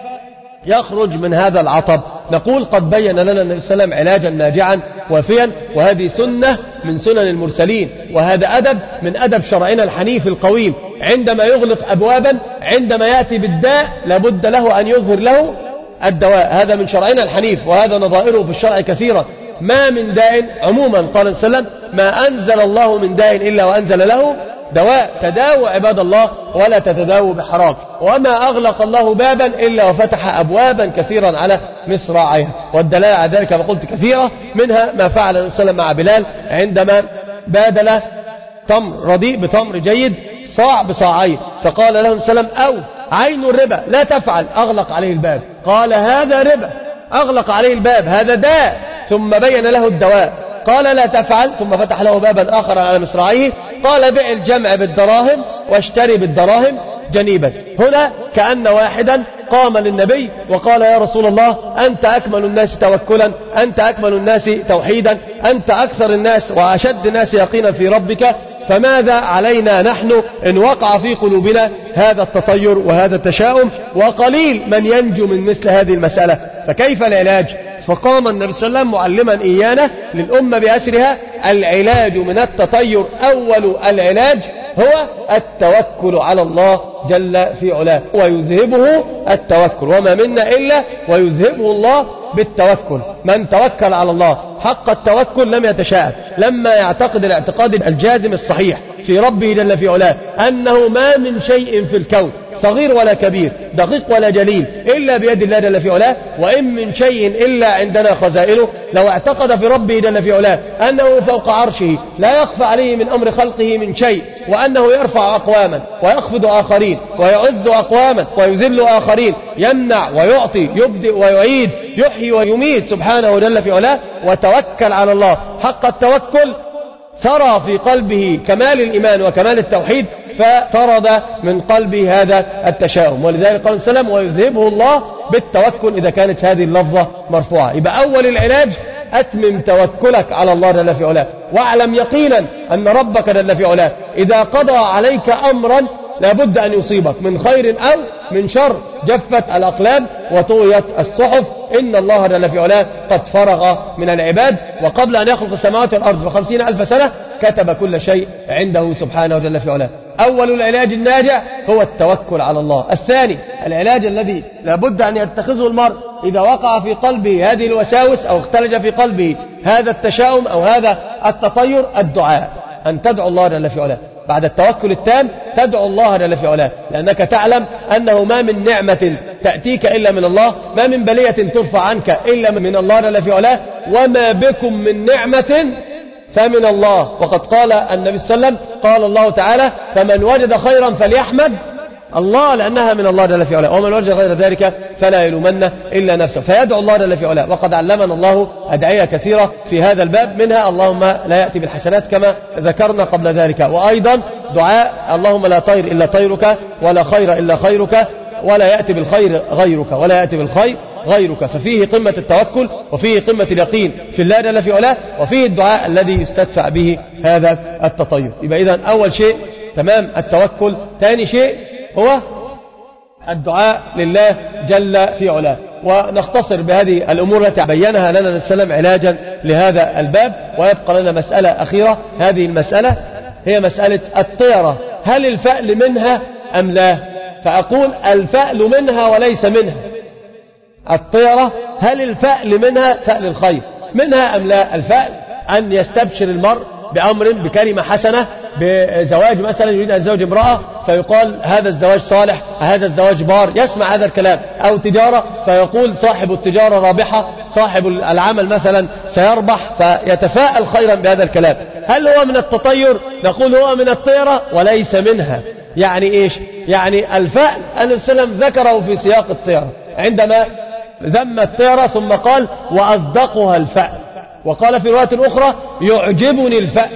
يخرج من هذا العطب؟ نقول قد بين لنا النبي صلى الله عليه وسلم علاجا ناجعا وافيا، وهذه سنة من سنن المرسلين، وهذا أدب من أدب شرعنا الحنيف القويم. عندما يغلق أبوابا، عندما يأتي بالداء لابد له أن يظهر له الدواء. هذا من شرعنا الحنيف، وهذا نظائره في الشرع كثيرا. ما من داء عموما، قال صلى الله عليه وسلم ما أنزل الله من داء إلا وأنزل له دواء. تداووا عباد الله ولا تتداووا بحرام. وما أغلق الله بابا إلا وفتح أبوابا كثيرا على مصراعيها. والدلالة على ذلك ما قلت كثيرة، منها ما فعل النبي صلى الله عليه وسلم مع بلال عندما بادل تمر رديء بتمر جيد، صاع بصاعين، فقال له النبي صلى الله عليه وسلم أو عين الربا لا تفعل، أغلق عليه الباب. قال هذا ربا، أغلق عليه الباب، هذا داء، ثم بين له الدواء. قال لا تفعل، ثم فتح له بابا آخر على مصراعيه، قال بع الجمع بالدراهم واشتري بالدراهم جنيبا. هنا كأن واحدا قام للنبي وقال يا رسول الله أنت أكمل الناس توكلا، أنت أكمل الناس توحيدا، أنت أكثر الناس وأشد الناس يقينا في ربك، فماذا علينا نحن إن وقع في قلوبنا هذا التطير وهذا التشاؤم؟ وقليل من ينجو من مثل هذه المسألة، فكيف العلاج؟ فقام النبي صلى الله عليه وسلم معلما إيانا للأمة بأسرها العلاج من التطير. أول العلاج هو التوكل على الله جل في علاه، ويذهبه التوكل، وما منا إلا ويذهبه الله بالتوكل. من توكل على الله حق التوكل لم يتشاءم، لما يعتقد الاعتقاد الجازم الصحيح في ربه جل في علاه أنه ما من شيء في الكون صغير ولا كبير دقيق ولا جليل إلا بيد الله جل في علاه، وإن من شيء إلا عندنا خزائنه. لو اعتقد في ربه جل في علاه أنه فوق عرشه لا يخفى عليه من أمر خلقه من شيء، وأنه يرفع أقواما ويخفض آخرين، ويعز أقواما ويذل آخرين، يمنع ويعطي، يبدئ ويعيد، يحيي ويميت سبحانه جل في علاه، وتوكل على الله حق التوكل، سرى في قلبه كمال الإيمان وكمال التوحيد، فطرد من قلبه هذا التشاؤم. ولذلك قال السلام ويذهبه الله بالتوكل إذا كانت هذه اللفظة مرفوعة. يبقى أول العلاج أتمم توكلك على الله جل في علاه، واعلم يقينا أن ربك جل في علاه إذا قضى عليك أمرا لابد أن يصيبك من خير أو من شر. جفت الأقلام وطويت الصحف، إن الله جل في علاه قد فرغ من العباد، وقبل أن يخلق السماوات والأرض بخمسين ألف سنة كتب كل شيء عنده سبحانه جل في علاه. أول العلاج الناجع هو التوكل على الله. الثاني العلاج الذي لابد أن يتخذه المرء إذا وقع في قلبه هذه الوساوس أو اختلج في قلبه هذا التشاؤم أو هذا التطير، الدعاء، أن تدعو الله جل في علاه. بعد التوكل التام تدعو الله جل في علاه، لأنك تعلم أنه ما من نعمة تأتيك إلا من الله، ما من بلية ترفع عنك إلا من الله جل في علاه، وما بكم من نعمة فمن الله. وقد قال النبي صلى الله عليه وسلم قال الله تعالى فمن وجد خيرا فليحمد الله لأنها من الله جل في علاه، ومن وجد غير ذلك فلا يلومن إلا نفسه. فيدعو الله جل في علاه، وقد علمنا الله أدعية كثيرة في هذا الباب، منها اللهم لا يأتي بالحسنات كما ذكرنا قبل ذلك، وأيضا دعاء اللهم لا طير إلا طيرك ولا خير إلا خيرك ولا يأتي بالخير غيرك ولا يأتي بالخير غيرك. ففيه قمة التوكل، وفيه قمة اليقين في الله جل في علاه، وفيه الدعاء الذي يستدفع به هذا التطير. يبقى إذن أول شيء تمام التوكل. ثاني شيء هو الدعاء لله جل في علاه. ونختصر بهذه الأمور التي بينها لنا النبي صلى الله عليه وسلم علاجا لهذا الباب، ويبقى لنا مسألة أخيرة. هذه المسألة هي مسألة الطيرة، هل الفأل منها أم لا؟ فأقول الفأل منها وليس منها. الطيرة هل الفأل منها فأل الخير منها أم لا؟ الفأل أن يستبشر المرء بأمر بكلمة حسنة، بزواج مثلا يريد أن يتزوج امرأة فيقال هذا الزواج صالح، هذا الزواج بار، يسمع هذا الكلام. أو تجارة فيقول صاحب التجارة رابحة، صاحب العمل مثلا سيربح، فيتفاءل خيرا بهذا الكلام. هل هو من التطير؟ نقول هو من الطيرة وليس منها. يعني إيش؟ يعني الفأل النبي صلى الله عليه وسلم ذكره في سياق الطيرة عندما ذم الطيرة، ثم قال وأصدقها الفأل، وقال في رواية أخرى يعجبني الفأل.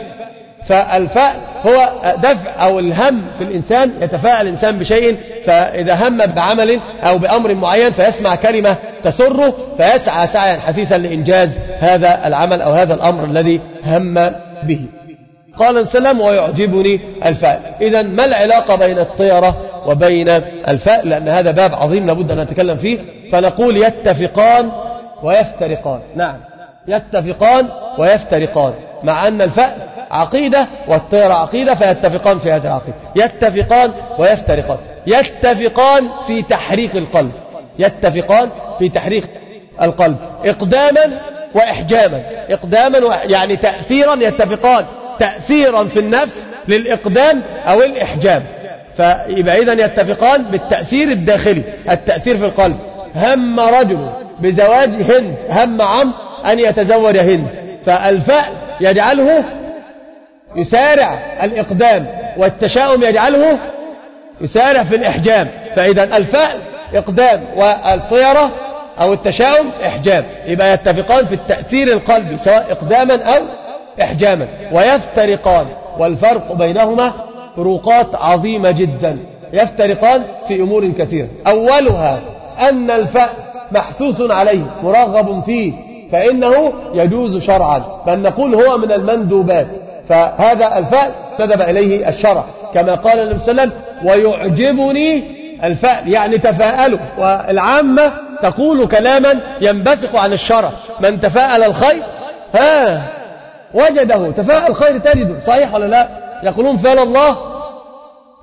فالفأل هو دفع أو الهم في الإنسان، يتفاءل الإنسان بشيء، فإذا هم بعمل أو بأمر معين فيسمع كلمة تسره فيسعى سعيا حثيثا لإنجاز هذا العمل أو هذا الأمر الذي هم به. قال السلام ويعجبني الفأل. إذن ما العلاقة بين الطيرة وبين الفأل؟ لأن هذا باب عظيم لابد أن نتكلم فيه. فنقول يتفقان ويفترقان. نعم، يتفقان ويفترقان، مع أن الفأل عقيدة والطيرة عقيدة، فيتفقان في هذه العقيدة. يتفقان ويفترقان. يتفقان في تحريك القلب، يتفقان في تحريك القلب إقداما وإحجاما. إقداما و... يعني تأثيرا، يتفقان تأثيرا في النفس للإقدام أو الإحجام. فيبقى إذن يتفقان بالتأثير الداخلي، التأثير في القلب. هم رجل بزواج هند، هم عم أن يتزوج هند، فالفأل يجعله يسارع الإقدام، والتشاؤم يجعله يسارع في الإحجام. فإذا الفأل إقدام، والطيرة أو التشاؤم إحجام. يبقى يتفقان في التأثير القلبي سواء إقداما أو إحجاما. ويفترقان، والفرق بينهما فروقات عظيمة جدا. يفترقان في أمور كثيرة، أولها أن الفأل محسوس عليه مرغب فيه، فإنه يجوز شرعا، بل نقول هو من المندوبات. فهذا الفأل ندب إليه الشرع، كما قال النبي صلى الله عليه وسلم ويعجبني الفأل، يعني تفاءلوا. والعامة تقول كلاما ينبثق عن الشرع، من تفاءل الخير ها وجده، تفاءل الخير تجده، صحيح ولا لا؟ يقولون فعل الله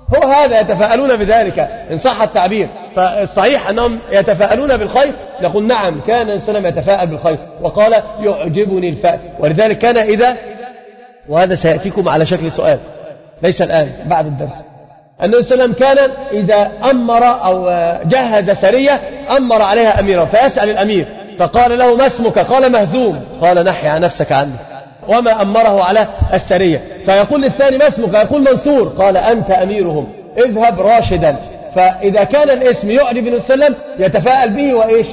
هو هذا يتفاءلون بذلك إن صح التعبير. فالصحيح أنهم يتفاءلون بالخير، نقول نعم كان الإنسان يتفاءل بالخير، وقال يعجبني الفأل. ولذلك كان إذا، وهذا سيأتيكم على شكل سؤال ليس الآن بعد الدرس، النبي صلى الله عليه وسلم كان إذا أمر أو جهز سرية أمر عليها أميرا، فيسأل الأمير فقال له ما اسمك؟ قال مهزوم. قال نحي عن نفسك عني، وما أمره على السرية. فيقول للثاني ما اسمك؟ يقول منصور. قال أنت أميرهم، اذهب راشدا. فإذا كان الاسم يعجب النبي صلى الله عليه وسلم يتفاءل به وإيش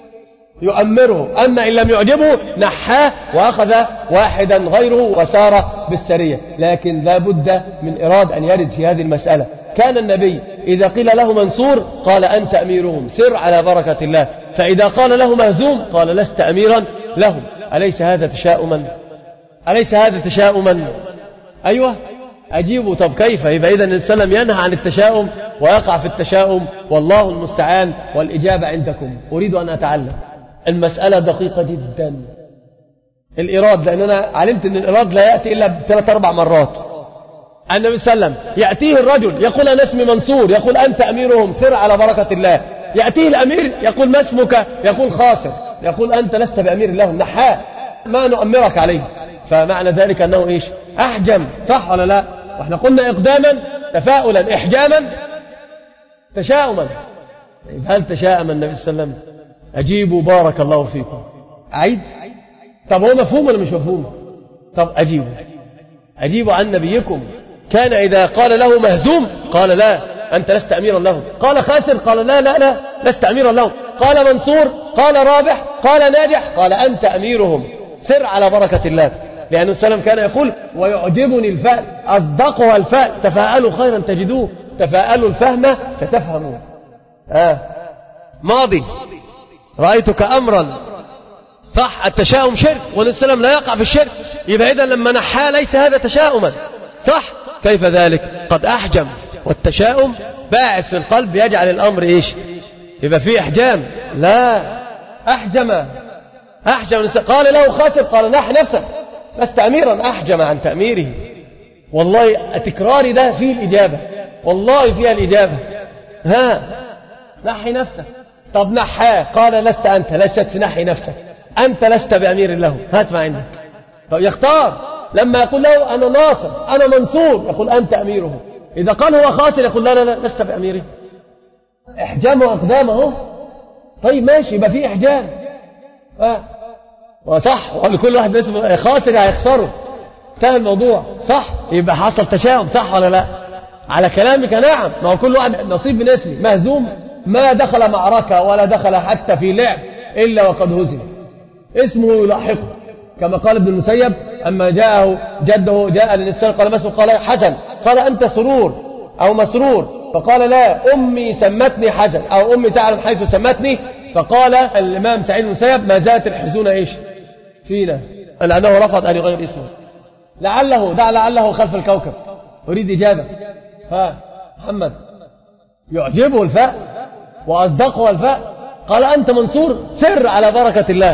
يؤمره، أما إن لم يعجبه نحاه وأخذ واحدا غيره وسار بالسرية. لكن لا بد من إراد أن يرد في هذه المسألة. كان النبي إذا قيل له منصور قال أنت أميرهم، سر على بركة الله. فإذا قال له مهزوم قال لست أميرا لهم. أليس هذا تشاؤما؟ أليس هذا تشاؤما؟ أيوة أجيبوا. طب كيف؟ يبقى إذن السلام ينهى عن التشاؤم ويقع في التشاؤم، والله المستعان، والإجابة عندكم. أريد أن أتعلم المسألة دقيقة جدا. الإراد، لأن أنا علمت أن الإراد لا يأتي إلا بثلاث أربع مرات. النبي صلى الله عليه وسلم يأتيه الرجل يقول أنا اسمي منصور، يقول أنت أميرهم، سر على بركة الله. يأتيه الأمير يقول ما اسمك؟ يقول خاسر، يقول أنت لست بأمير لهم، نحاه ما نؤمرك عليه. فمعنى ذلك أنه إيش؟ أحجم، صح ولا لا؟ وإحنا قلنا إقداما تفاؤلا، إحجاما تشاؤما. هل تشاءم النبي صلى الله عليه وسلم؟ أجيبوا بارك الله فيكم. أعيد؟ طب هو مفهوم ولا مش مفهوم؟ طب أجيبوا أجيبوا عن نبيكم. كان إذا قال له مهزوم قال لا أنت لست أميرا لهم. قال خاسر قال لا لا لا لست أميرا لهم. قال منصور قال رابح قال ناجح قال أنت أميرهم، سر على بركة الله. لأن السلام كان يقول ويعجبني الفأل، أصدقها الفأل، تفاءلوا خيرا تجدوه، تفاءلوا الفهم ستفهموا. آه. ماضي رأيتك أمرا، صح. التشاؤم شرك، والسلام لا يقع في الشرك. يبقى إذن لما نحى ليس هذا تشاؤما، صح. كيف ذلك؟ قد أحجم، والتشاؤم باعث في القلب يجعل الأمر إيش؟ يبقى فيه إحجام. لا، أحجم أحجم. قال له خاسر قال نح نفسك لست أميرا، أحجم عن تأميره. والله تكراري ده فيه الإجابة، والله فيها الإجابة. ها، نحي نفسك. طب نحاه قال لست أنت، لست في نحي نفسك، أنت لست بأمير له، هات ما عندك. طب يختار. لما يقول له أنا ناصر أنا منصور يقول أنت أميره. إذا قال هو خاسر يقول لا لا لا لست بأميره. إحجامه أقدامه. طيب ماشي، يبقى فيه إحجام. آه. وصح، ولكل واحد اسمه خاسر هيخسره، انتهى الموضوع، صح. يبقى حصل تشاؤم، صح ولا لا؟ على كلامك نعم. ما هو كل واحد نصيب من اسمه. مهزوم ما دخل معركة ولا دخل حتى في لعب إلا وقد هزم، اسمه يلاحقه. كما قال ابن المسيب أما جاءه جده جاء للإنسان قال ما اسمه؟ قال حسن. قال أنت سرور أو مسرور؟ فقال لا، أمي سمتني حسن، أو أمي تعلم حيث سمتني. فقال الإمام سعيد بن المسيب ما زالت الحزون إيش فينا، لأنه رفض أن يغير اسمه. لعله دع لعله خلف الكوكب. أريد إجابة. ها محمد. يعجبه الفاء وأصدقه الفاء. قال أنت منصور، سر على بركة الله.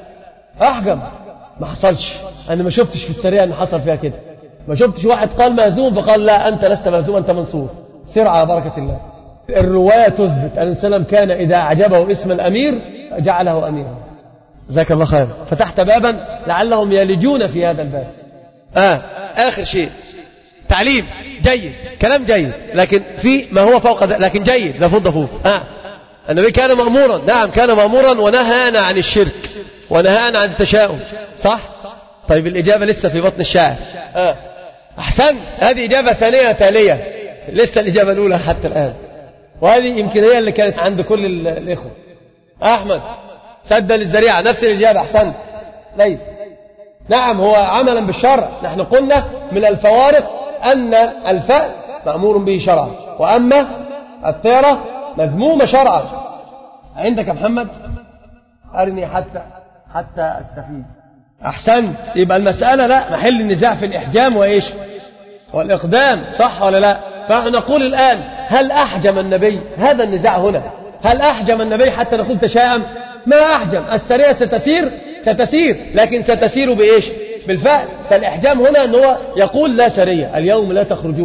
أحجم. ما حصلش، أنا ما شفتش في السرية أن حصل فيها كده. ما شفتش واحد قال مهزوم فقال لا أنت لست مهزوم أنت منصور، سر على بركة الله. الرواية تثبت أن السلام كان إذا أعجبه اسم الأمير جعله أميرا. جزاك الله خير. فتحت بابا لعلهم يلجون في هذا الباب. آه آخر شيء تعليم جيد، كلام جيد، لكن في ما هو فوق ذلك، لكن جيد لابد فوق. آه النبي كان مأمورا، نعم كان مأمورا، ونهانا عن الشرك ونهانا عن التشاؤم، صح. طيب الإجابة لسه في بطن الشاعر. آه أحسن، هذه إجابة ثانية تالية، لسه الإجابة الأولى حتى الآن، وهذه يمكن هي اللي كانت عند كل الإخوة. أحمد سد للذريعة، نفس الإجابة. أحسن ليس. نعم هو عملا بالشرع. نحن قلنا من الفوارق أن الفأل مأمور به شرعا، وأما الطيرة مذمومة شرعا. عندك يا محمد؟ أرني حتى حتى أستفيد. أحسنت. يبقى المسألة لا محل النزاع في الإحجام وإيش والإقدام، صح ولا لا؟ فنقول الآن هل أحجم النبي؟ هذا النزاع هنا. هل أحجم النبي حتى نقول تشاءم؟ ما أحجم. السرية ستسير ستسير لكن ستسير بإيش؟ بالفعل. فالإحجام هنا أنه يقول لا سرية اليوم لا تخرجون،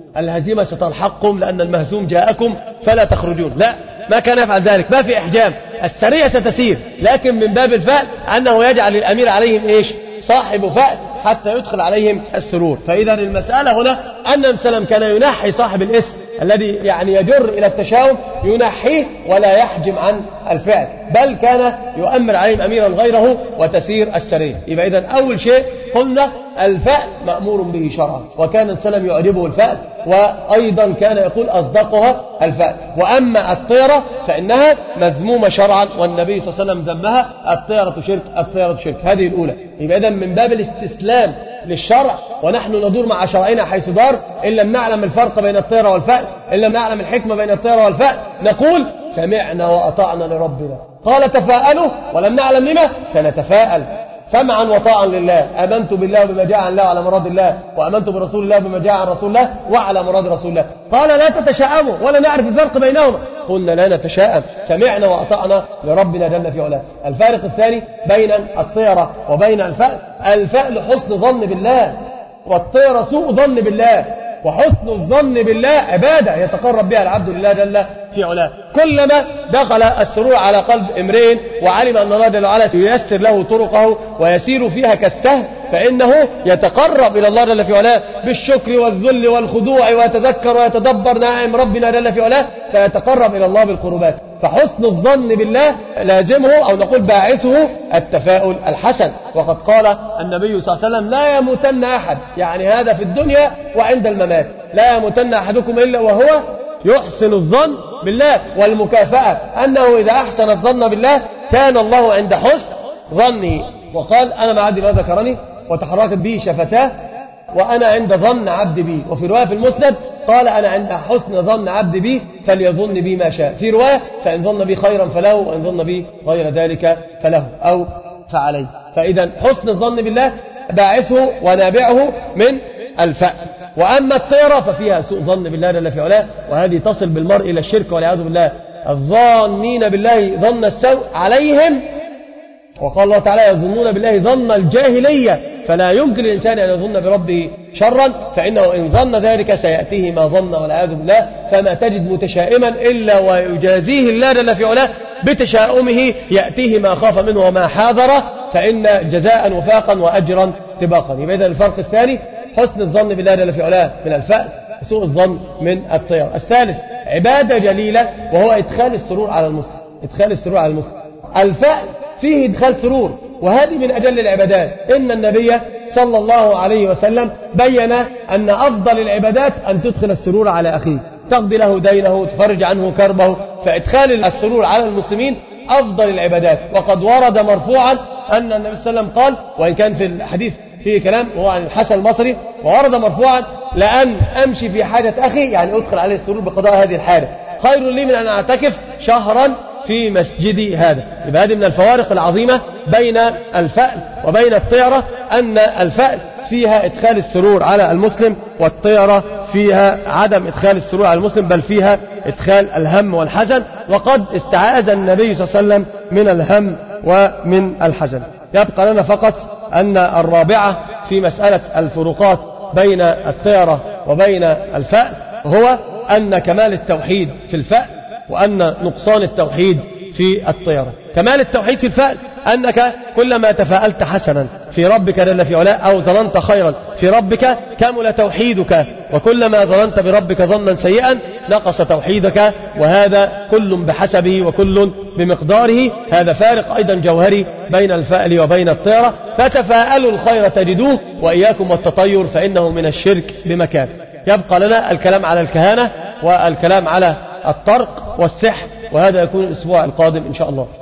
الهزيمة ستلحقكم لأن المهزوم جاءكم فلا تخرجون. لا، ما كان يفعل ذلك، ما في إحجام، السرية ستسير، لكن من باب الفأل أنه يجعل الأمير عليهم إيش؟ صاحب فأل حتى يدخل عليهم السرور. فإذا المسألة هنا أن النبي صلى الله عليه وسلم كان ينحي صاحب الاسم الذي يعني يجر إلى التشاؤم، ينحيه ولا يحجم عن الفعل، بل كان يؤمر عليهم أميرا غيره وتسير السرية. يبقى إذن أول شيء قلنا الفأل مأمور به شرعا، وكان السلام يعجبه الفأل، وأيضا كان يقول أصدقها الفأل. وأما الطيرة فإنها مذمومة شرعا، والنبي صلى الله عليه وسلم ذمها، الطيرة شرك، الطيرة شرك. هذه الأولى. يبقى إذن من باب الاستسلام للشرع، ونحن ندور مع شرعنا حيث دار، إن لم نعلم الفرق بين الطيرة والفأل، إن لم نعلم الحكمة بين الطيرة والفأل، نقول سمعنا وأطعنا لربنا، قال تفاءلوا، ولم نعلم لما سنتفاءل. سمعا وطاعا لله، آمنت بالله بما جاء عن الله وعلى مراد الله، وآمنت برسول الله بما جاء عن رسول الله وعلى مراد رسول الله. قال لا تتشاءموا ولا نعرف الفرق بينهما، قلنا لا نتشاءم، سمعنا وأطعنا لربنا جل في علاه. الفارق الثاني بين الطيرة وبين الفأل، الفأل حسن ظن بالله، والطيرة سوء ظن بالله. وحسن الظن بالله عبادة يتقرب بها العبد لله جل في علاه. كلما دخل السرور على قلب امرئ وعلم أن الله جل وعلا سييسر له طرقه ويسير فيها كالسهم، فإنه يتقرب إلى الله جل في علاه بالشكر والذل والخضوع، ويتذكر ويتدبر نعم ربنا جل في علاه، فيتقرب إلى الله بالقربات. فحسن الظن بالله لازمه أو نقول باعثه التفاؤل الحسن. وقد قال النبي صلى الله عليه وسلم لا يموتن أحد، يعني هذا في الدنيا وعند الممات، لا يموتن أحدكم إلا وهو يحسن الظن بالله. والمكافأة أنه إذا أحسن الظن بالله كان الله عند حسن ظنه. وقال أنا مع عبدي ما ذكرني وتحركت به شفتاه، وأنا عند ظن عبد بي. وفي رواية في المسند قال أنا عند حسن ظن عبد بي فليظن بي ما شاء. في رواية فإن ظن بي خيرا فله، وإن ظن بي غير ذلك فله أو فعليه. فإذا حسن الظن بالله باعثه ونابعه من الفأل. وأما الطيرة ففيها سوء ظن بالله جل في علاه، وهذه تصل بالمرء إلى الشرك والعياذ بالله. الظانين بالله ظن السوء عليهم، وقال الله تعالى يظنون بالله ظن الجاهلية، فلا يمكن الإنسان أن يظن بربه شرا، فإنه إن ظن ذلك سيأتيه ما ظن والعياذ بالله. فما تجد متشائما إلا ويجازيه الله جل في علاه بتشاؤمه، يأتيه ما خاف منه وما حاذر، فإن جزاء وفاقا وأجرا طباقا. يبقى إذن الفرق الثاني حسن الظن بالله جل في علاه من الفأل، سوء الظن من الطيرة. الثالث عبادة جليلة، وهو إدخال السرور على المسلم، إدخال السرور على المسلم. الفأل فيه إدخال سرور، وهذه من أجل العبادات. إن النبي صلى الله عليه وسلم بين أن أفضل العبادات أن تدخل السرور على أخيه، تقضي له دينه، تفرج عنه كربه. فإدخال السرور على المسلمين أفضل العبادات. وقد ورد مرفوعا أن النبي صلى الله عليه وسلم قال، وإن كان في الحديث فيه كلام وهو عن الحسن البصري، وورد مرفوعا لأن أمشي في حاجة أخي، يعني أدخل عليه السرور بقضاء هذه الحاجة، خير لي من أن أعتكف شهرا في مسجدي هذا. يبقى هذه من الفوارق العظيمة بين الفأل وبين الطيرة، أن الفأل فيها إدخال السرور على المسلم، والطيرة فيها عدم إدخال السرور على المسلم، بل فيها إدخال الهم والحزن. وقد استعاذ النبي صلى الله عليه وسلم من الهم ومن الحزن. يبقى لنا فقط أن الرابعة في مسألة الفروقات بين الطيرة وبين الفأل هو أن كمال التوحيد في الفأل، وأن نقصان التوحيد في الطيرة. كمال التوحيد في الفأل أنك كلما تفاءلت حسنا في ربك جل في علاه أو ظننت خيرا في ربك كمل توحيدك، وكلما ظننت بربك ظنا سيئا نقص توحيدك، وهذا كل بحسبه وكل بمقداره. هذا فارق أيضا جوهري بين الفأل وبين الطيرة. فتفاءلوا الخير تجدوه، وإياكم والتطير فإنه من الشرك بمكان. يبقى لنا الكلام على الكهانة والكلام على الطرق والسحر، وهذا يكون الأسبوع القادم إن شاء الله.